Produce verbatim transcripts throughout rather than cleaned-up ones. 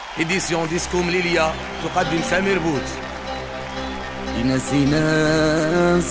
إديسيون ديسكو مليليا تقدم سمير بوت. ينسي ناس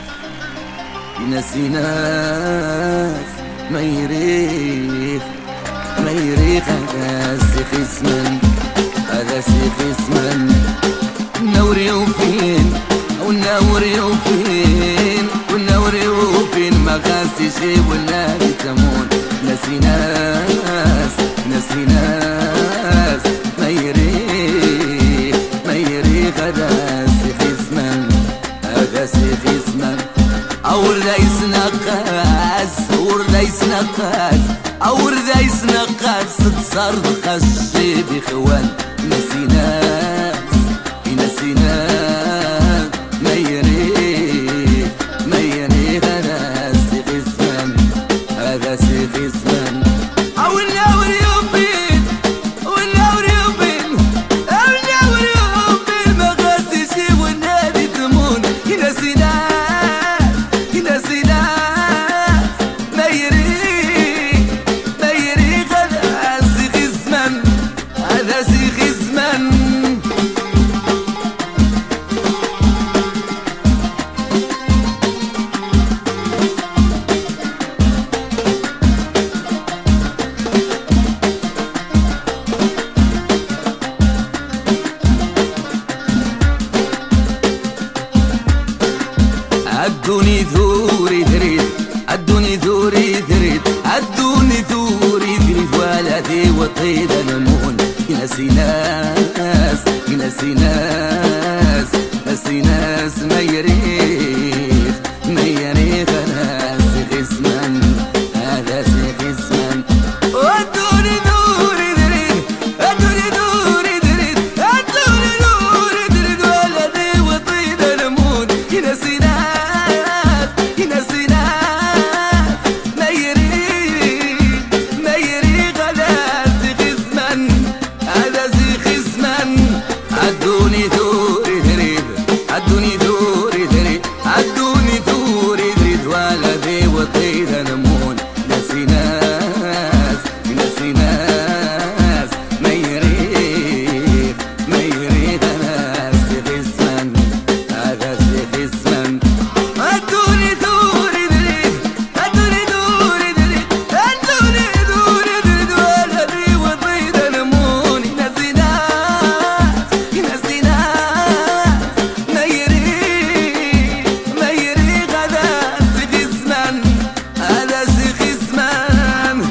ينسي ناس ما يريخ ما يريخ هذا سيخ اسمن هذا سيخ اسمن نوري وفين ونوري وفين ونوري وفين ما غاسي شي ولا تمون. نسي ناس نسي ناس ما يريخ ما يريخ هذا سيخ اسمن هذا سيخ اسمن أور ليس نقاس أور ليس نقاس أور ليس نقاس تصار بخشي بخوان. نسي ناس نسي ناس ما يريخ ما يريخ هذا سيخ اسمن هذا سيخ اسمن أو النور يوبين والنور يوبين أو النور يوبين ما غاسي شي والنادي تمون. نسي ناس نسي ناس ما يريخ ما يريخ هذا سيخ اسمن هذا سيخ اسمن. عدوني ثوري ثريد عدوني ثوري ثريد عدوني ثوري ثريد ولدي وطيد نمون. نسي ناس نسي ناس نسي ناس ما يريخ ما يريخ هذا سيخ اسمن هذا سيخ اسمن. عدوني ثوري ثريد عدوني ثوري ثريد عدوني ثوري ثريد ولدي وطيد نمون. نسي ناس نسي ناس ما يريخ ما يريخ هذا سيخ اسمن هذا سيخ اسمن. عدوني ثوري ثريد عدوني ثوري ثريد عدوني ثوري ثريد ولدي وطيد نمون. نسي ناس نسي ناس ما يريخ ما يريخ هذا سيخ اسمن هذا سيخ اسمن. عدوني ثوري ثريد عدوني ثوري ثريد عدوني ثوري ثريد ولدي وطيد نمون. نسي ناس نسي ناس ما يريخ ما يريخ هذا سيخ اسمن هذا سيخ اسمن.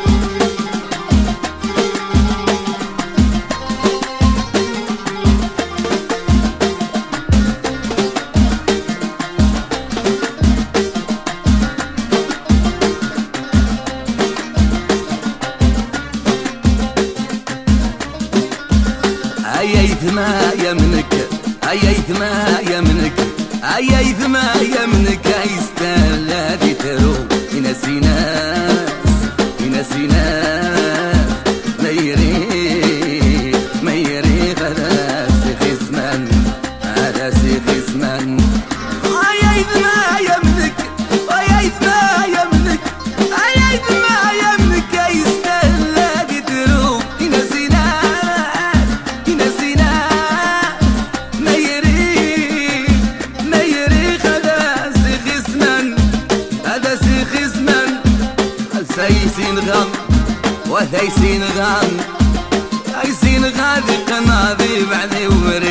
عييت ما يمنك عييت ما يمنك عييت ما يمنك يستاهل هذه تروم. نسي ناس نسي ناس ما يريخ ما يريخ هذا سيخ اسمن هذا سيخ اسمن. عييت ما يمنك عييت ما يمنك عييت ما يمنك يستاهل هذه تروم. نسي ناس نسي ناس ما يريخ ما يريخ هذا سيخ اسمن هذا سيخ اسمن. سيسين غم وثيسين غم عيسين غادي قناضي بعدي ومر